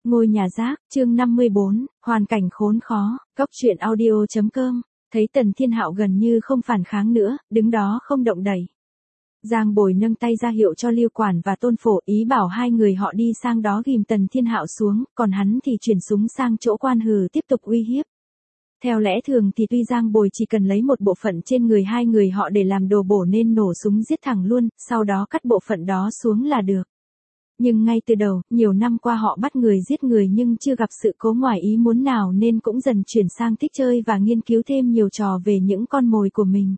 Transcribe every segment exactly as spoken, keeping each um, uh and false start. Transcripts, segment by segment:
Ngôi nhà rác, chương năm mươi bốn, hoàn cảnh khốn khó, góc truyện audio.com, thấy Tần Thiên Hạo gần như không phản kháng nữa, đứng đó không động đậy. Giang Bồi nâng tay ra hiệu cho Lưu Quản và Tôn Phổ, ý bảo hai người họ đi sang đó ghim Tần Thiên Hạo xuống, còn hắn thì chuyển súng sang chỗ Quan Hừ tiếp tục uy hiếp. Theo lẽ thường thì tuy Giang Bồi chỉ cần lấy một bộ phận trên người hai người họ để làm đồ bổ nên nổ súng giết thẳng luôn, sau đó cắt bộ phận đó xuống là được. Nhưng ngay từ đầu, nhiều năm qua họ bắt người giết người nhưng chưa gặp sự cố ngoài ý muốn nào nên cũng dần chuyển sang thích chơi và nghiên cứu thêm nhiều trò về những con mồi của mình.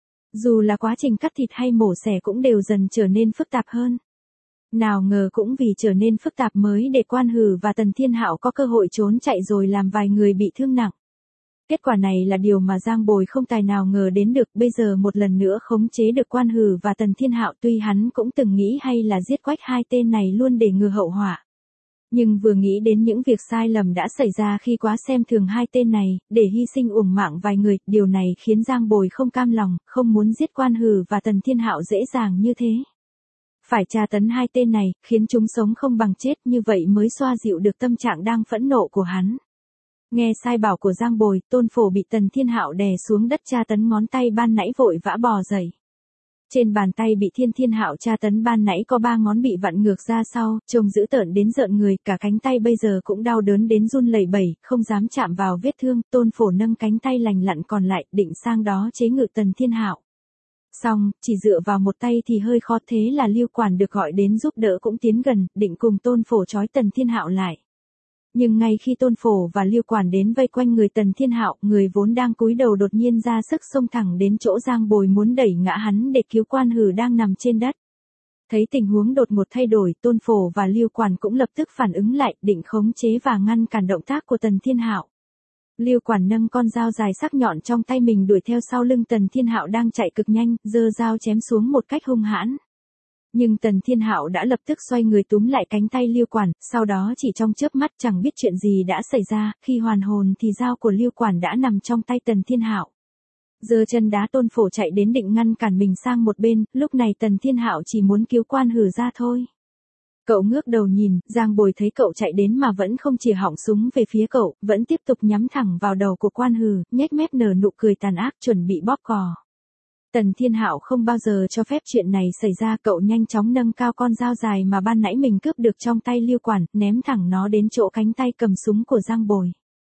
Dù là quá trình cắt thịt hay mổ xẻ cũng đều dần trở nên phức tạp hơn. Nào ngờ cũng vì trở nên phức tạp mới để Quan Hừ và Tần Thiên Hạo có cơ hội trốn chạy rồi làm vài người bị thương nặng. Kết quả này là điều mà Giang Bồi không tài nào ngờ đến được, bây giờ một lần nữa khống chế được Quan Hừ và Tần Thiên Hạo, tuy hắn cũng từng nghĩ hay là giết quách hai tên này luôn để ngừa hậu họa. Nhưng vừa nghĩ đến những việc sai lầm đã xảy ra khi quá xem thường hai tên này, để hy sinh uổng mạng vài người, điều này khiến Giang Bồi không cam lòng, không muốn giết Quan Hừ và Tần Thiên Hạo dễ dàng như thế. Phải tra tấn hai tên này, khiến chúng sống không bằng chết, như vậy mới xoa dịu được tâm trạng đang phẫn nộ của hắn. Nghe sai bảo của Giang Bồi, Tôn Phổ bị Tần Thiên Hạo đè xuống đất tra tấn ngón tay ban nãy vội vã bò dậy. Trên bàn tay bị Thiên Thiên Hạo tra tấn ban nãy có ba ngón bị vặn ngược ra sau, trông dữ tợn đến rợn người, cả cánh tay bây giờ cũng đau đớn đến run lẩy bẩy, không dám chạm vào vết thương. Tôn Phổ nâng cánh tay lành lặn còn lại, định sang đó chế ngự Tần Thiên Hạo. Xong, chỉ dựa vào một tay thì hơi khó, thế là Lưu Quản được gọi đến giúp đỡ cũng tiến gần, định cùng Tôn Phổ trói Tần Thiên Hạo lại. Nhưng ngay khi Tôn Phổ và Lưu Quản đến vây quanh người Tần Thiên Hạo, người vốn đang cúi đầu đột nhiên ra sức xông thẳng đến chỗ Giang Bồi muốn đẩy ngã hắn để cứu Quan Hừ đang nằm trên đất. Thấy tình huống đột ngột thay đổi, Tôn Phổ và Lưu Quản cũng lập tức phản ứng lại, định khống chế và ngăn cản động tác của Tần Thiên Hạo. Lưu Quản nâng con dao dài sắc nhọn trong tay mình đuổi theo sau lưng Tần Thiên Hạo đang chạy cực nhanh, giơ dao chém xuống một cách hung hãn. Nhưng Tần Thiên Hạo đã lập tức xoay người túm lại cánh tay Lưu Quản, sau đó chỉ trong chớp mắt chẳng biết chuyện gì đã xảy ra, khi hoàn hồn thì dao của Lưu Quản đã nằm trong tay Tần Thiên Hạo. Giơ chân đá Tôn Phổ chạy đến định ngăn cản mình sang một bên, lúc này Tần Thiên Hạo chỉ muốn cứu Quan Hừ ra thôi. Cậu ngước đầu nhìn, Giang Bồi thấy cậu chạy đến mà vẫn không chìa họng súng về phía cậu, vẫn tiếp tục nhắm thẳng vào đầu của Quan Hừ, nhếch mép nở nụ cười tàn ác chuẩn bị bóp cò. Tần Thiên Hạo không bao giờ cho phép chuyện này xảy ra, cậu nhanh chóng nâng cao con dao dài mà ban nãy mình cướp được trong tay Lưu Quản, ném thẳng nó đến chỗ cánh tay cầm súng của Giang Bồi.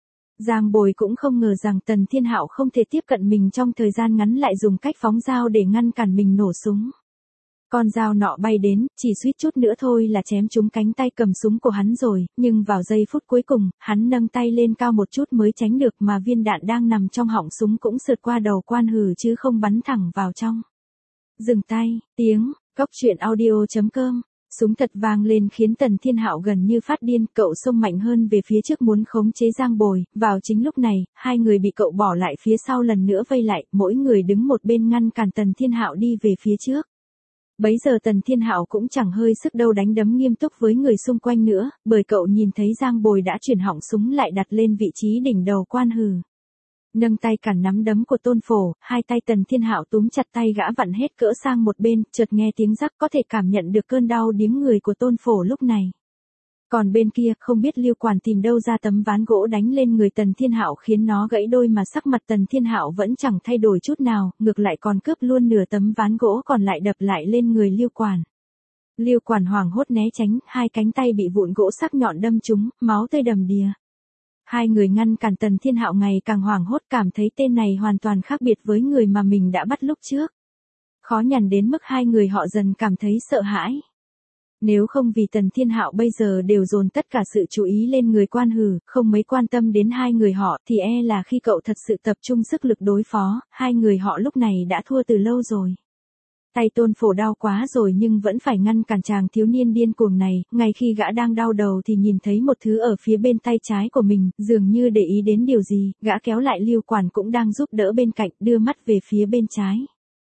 Giang Bồi cũng không ngờ rằng Tần Thiên Hạo không thể tiếp cận mình trong thời gian ngắn, lại dùng cách phóng dao để ngăn cản mình nổ súng. Con dao nọ bay đến, chỉ suýt chút nữa thôi là chém trúng cánh tay cầm súng của hắn rồi, nhưng vào giây phút cuối cùng, hắn nâng tay lên cao một chút mới tránh được mà viên đạn đang nằm trong họng súng cũng sượt qua đầu Quan Hừ chứ không bắn thẳng vào trong. Dừng tay, tiếng, góc truyện audio.com, súng thật vang lên khiến Tần Thiên Hạo gần như phát điên, cậu xông mạnh hơn về phía trước muốn khống chế Giang Bồi, vào chính lúc này, hai người bị cậu bỏ lại phía sau lần nữa vây lại, mỗi người đứng một bên ngăn cản Tần Thiên Hạo đi về phía trước. Bấy giờ Tần Thiên Hạo cũng chẳng hơi sức đâu đánh đấm nghiêm túc với người xung quanh nữa, bởi cậu nhìn thấy Giang Bồi đã chuyển họng súng lại đặt lên vị trí đỉnh đầu Quan Hừ. Nâng tay cản nắm đấm của Tôn Phổ, hai tay Tần Thiên Hạo túm chặt tay gã vặn hết cỡ sang một bên, chợt nghe tiếng rắc, có thể cảm nhận được cơn đau điếng người của Tôn Phổ lúc này. Còn bên kia, không biết Lưu Quản tìm đâu ra tấm ván gỗ đánh lên người Tần Thiên Hạo khiến nó gãy đôi mà sắc mặt Tần Thiên Hạo vẫn chẳng thay đổi chút nào, ngược lại còn cướp luôn nửa tấm ván gỗ còn lại đập lại lên người Lưu Quản. Lưu Quản hoảng hốt né tránh, hai cánh tay bị vụn gỗ sắc nhọn đâm trúng, máu tươi đầm đìa. Hai người ngăn cản Tần Thiên Hạo ngày càng hoảng hốt, cảm thấy tên này hoàn toàn khác biệt với người mà mình đã bắt lúc trước. Khó nhằn đến mức hai người họ dần cảm thấy sợ hãi. Nếu không vì Tần Thiên Hạo bây giờ đều dồn tất cả sự chú ý lên người Quan Hừ, không mấy quan tâm đến hai người họ, thì e là khi cậu thật sự tập trung sức lực đối phó, hai người họ lúc này đã thua từ lâu rồi. Tay Tôn Phổ đau quá rồi nhưng vẫn phải ngăn cản chàng thiếu niên điên cuồng này, ngay khi gã đang đau đầu thì nhìn thấy một thứ ở phía bên tay trái của mình, dường như để ý đến điều gì, gã kéo lại Lưu Quản cũng đang giúp đỡ bên cạnh, đưa mắt về phía bên trái.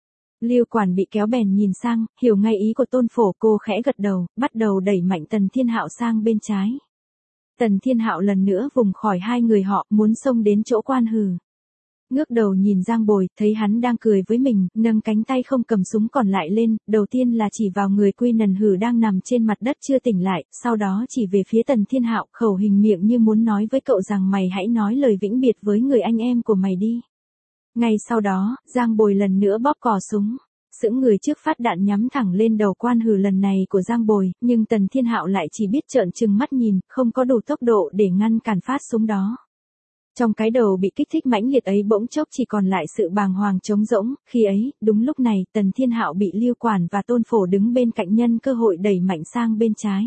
Lưu Quản bị kéo bèn nhìn sang, hiểu ngay ý của Tôn Phổ, cô khẽ gật đầu, bắt đầu đẩy mạnh Tần Thiên Hạo sang bên trái. Tần Thiên Hạo lần nữa vùng khỏi hai người họ, muốn xông đến chỗ Quan Hừ. Ngước đầu nhìn Giang Bồi, thấy hắn đang cười với mình, nâng cánh tay không cầm súng còn lại lên, đầu tiên là chỉ vào người Quy Nần Hử đang nằm trên mặt đất chưa tỉnh lại, sau đó chỉ về phía Tần Thiên Hạo, khẩu hình miệng như muốn nói với cậu rằng mày hãy nói lời vĩnh biệt với người anh em của mày đi. Ngay sau đó, Giang Bồi lần nữa bóp cò súng. Sững người trước phát đạn nhắm thẳng lên đầu Quan Hử lần này của Giang Bồi, nhưng Tần Thiên Hạo lại chỉ biết trợn trừng mắt nhìn, không có đủ tốc độ để ngăn cản phát súng đó. Trong cái đầu bị kích thích mãnh liệt ấy bỗng chốc chỉ còn lại sự bàng hoàng trống rỗng, khi ấy, đúng lúc này, Tần Thiên Hạo bị Lưu Quản và Tôn Phổ đứng bên cạnh nhân cơ hội đẩy mạnh sang bên trái.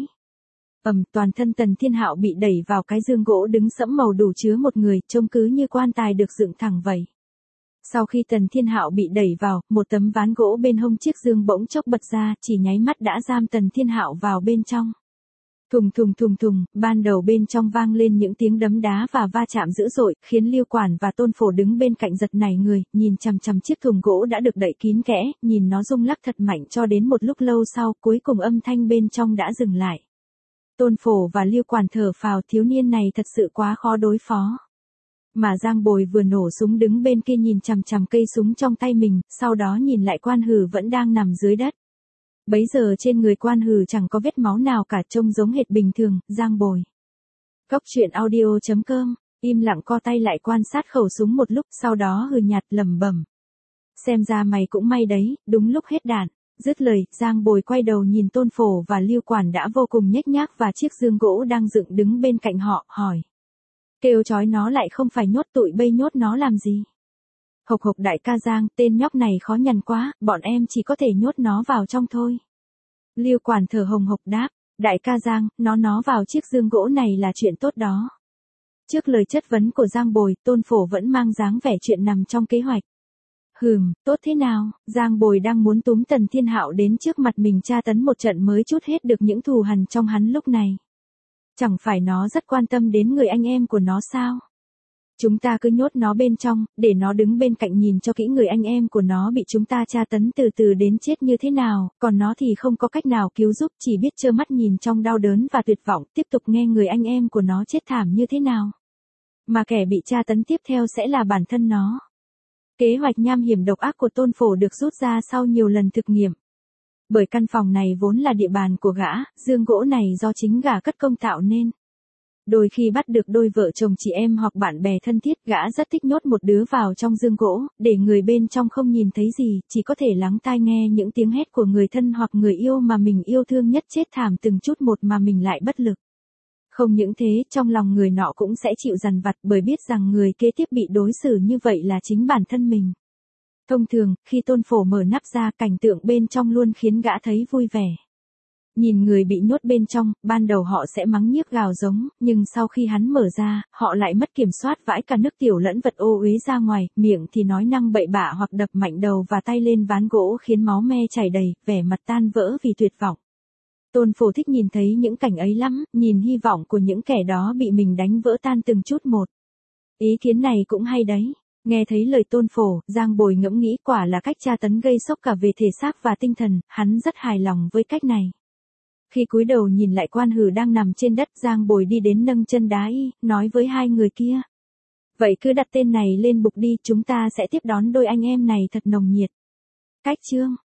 Ầm, toàn thân Tần Thiên Hạo bị đẩy vào cái giường gỗ đứng sẫm màu đủ chứa một người, trông cứ như quan tài được dựng thẳng vậy. Sau khi Tần Thiên Hạo bị đẩy vào, một tấm ván gỗ bên hông chiếc giường bỗng chốc bật ra, chỉ nháy mắt đã giam Tần Thiên Hạo vào bên trong. Thùng thùng thùng thùng, ban đầu bên trong vang lên những tiếng đấm đá và va chạm dữ dội, khiến Lưu Quản và Tôn Phổ đứng bên cạnh giật nảy người, nhìn chằm chằm chiếc thùng gỗ đã được đậy kín kẽ, nhìn nó rung lắc thật mạnh cho đến một lúc lâu sau, cuối cùng âm thanh bên trong đã dừng lại. Tôn Phổ và Lưu Quản thở phào, thiếu niên này thật sự quá khó đối phó. Mà Giang Bồi vừa nổ súng đứng bên kia nhìn chằm chằm cây súng trong tay mình, sau đó nhìn lại Quan Hử vẫn đang nằm dưới đất. Bấy giờ trên người Quan Hử chẳng có vết máu nào cả, trông giống hệt bình thường. Giang Bồi. Cốc truyện audio chấm com, im lặng co tay lại quan sát khẩu súng một lúc, sau đó hừ nhạt lẩm bẩm. Xem ra mày cũng may đấy, đúng lúc hết đạn. Dứt lời, Giang Bồi quay đầu nhìn Tôn Phổ và Lưu Quản đã vô cùng nhếch nhác và chiếc giường gỗ đang dựng đứng bên cạnh họ, hỏi. Kêu chói nó lại không phải nhốt tụi bây nhốt nó làm gì? Hộc hộc đại ca Giang, tên nhóc này khó nhằn quá, bọn em chỉ có thể nhốt nó vào trong thôi. Lưu Quản thở hồng hộc đáp, đại ca Giang, nó nó vào chiếc giường gỗ này là chuyện tốt đó. Trước lời chất vấn của Giang Bồi, Tôn Phổ vẫn mang dáng vẻ chuyện nằm trong kế hoạch. Hừm, tốt thế nào? Giang Bồi đang muốn túm Tần Thiên Hạo đến trước mặt mình tra tấn một trận mới trút hết được những thù hằn trong hắn lúc này. Chẳng phải nó rất quan tâm đến người anh em của nó sao? Chúng ta cứ nhốt nó bên trong, để nó đứng bên cạnh nhìn cho kỹ người anh em của nó bị chúng ta tra tấn từ từ đến chết như thế nào, còn nó thì không có cách nào cứu giúp, chỉ biết trơ mắt nhìn trong đau đớn và tuyệt vọng, tiếp tục nghe người anh em của nó chết thảm như thế nào. Mà kẻ bị tra tấn tiếp theo sẽ là bản thân nó. Kế hoạch nham hiểm độc ác của Tôn Phổ được rút ra sau nhiều lần thực nghiệm. Bởi căn phòng này vốn là địa bàn của gã, giường gỗ này do chính gã cất công tạo nên. Đôi khi bắt được đôi vợ chồng chị em hoặc bạn bè thân thiết, gã rất thích nhốt một đứa vào trong giường gỗ, để người bên trong không nhìn thấy gì, chỉ có thể lắng tai nghe những tiếng hét của người thân hoặc người yêu mà mình yêu thương nhất chết thảm từng chút một mà mình lại bất lực. Không những thế, trong lòng người nọ cũng sẽ chịu dằn vặt bởi biết rằng người kế tiếp bị đối xử như vậy là chính bản thân mình. Thông thường, khi Tôn Phổ mở nắp ra, cảnh tượng bên trong luôn khiến gã thấy vui vẻ. Nhìn người bị nhốt bên trong, ban đầu họ sẽ mắng nhiếc gào giống, nhưng sau khi hắn mở ra, họ lại mất kiểm soát vãi cả nước tiểu lẫn vật ô uế ra ngoài, miệng thì nói năng bậy bạ hoặc đập mạnh đầu và tay lên ván gỗ khiến máu me chảy đầy, vẻ mặt tan vỡ vì tuyệt vọng. Tôn Phổ thích nhìn thấy những cảnh ấy lắm, nhìn hy vọng của những kẻ đó bị mình đánh vỡ tan từng chút một. Ý kiến này cũng hay đấy. Nghe thấy lời Tôn Phổ, Giang Bồi ngẫm nghĩ quả là cách tra tấn gây sốc cả về thể xác và tinh thần, hắn rất hài lòng với cách này. Khi cúi đầu nhìn lại Quan Hử đang nằm trên đất, Giang Bồi đi đến nâng chân đá y, nói với hai người kia. Vậy cứ đặt tên này lên bục đi, chúng ta sẽ tiếp đón đôi anh em này thật nồng nhiệt. Cách chương